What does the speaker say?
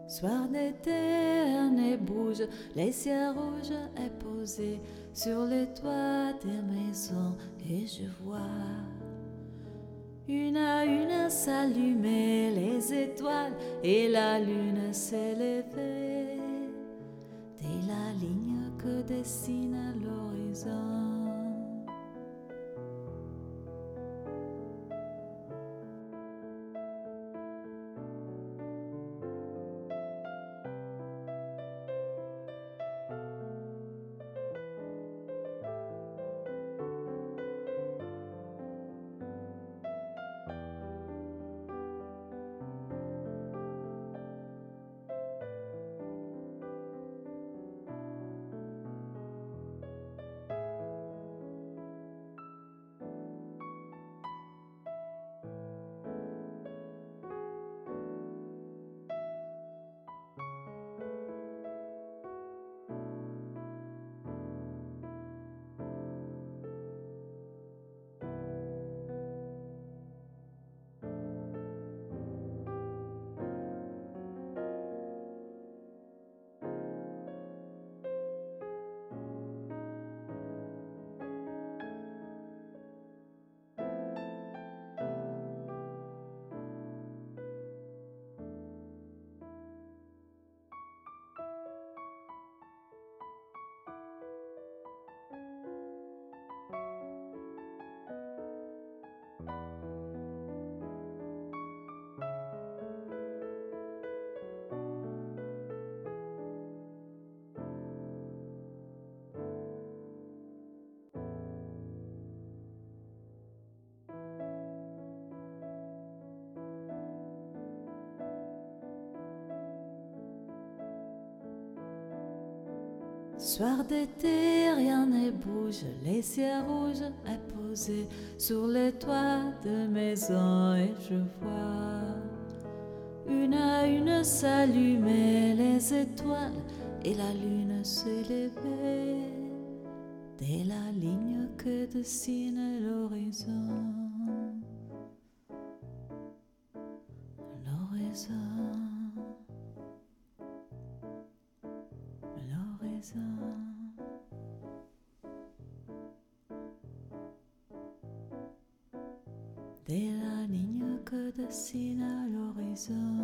Soir d'été, un nez bouge, les ciels rouges est posé sur les toits des maisons et je vois une à une s'allumer les étoiles et la lune s'élever dès la ligne que dessine l'horizon. Soir d'été, rien ne bouge, les ciels rouges est posé sur les toits de maisons et je vois une à une s'allumer les étoiles et la lune s'élever dès la ligne que dessine l'horizon. L'horizon. Dès la ligne que dessine l'horizon.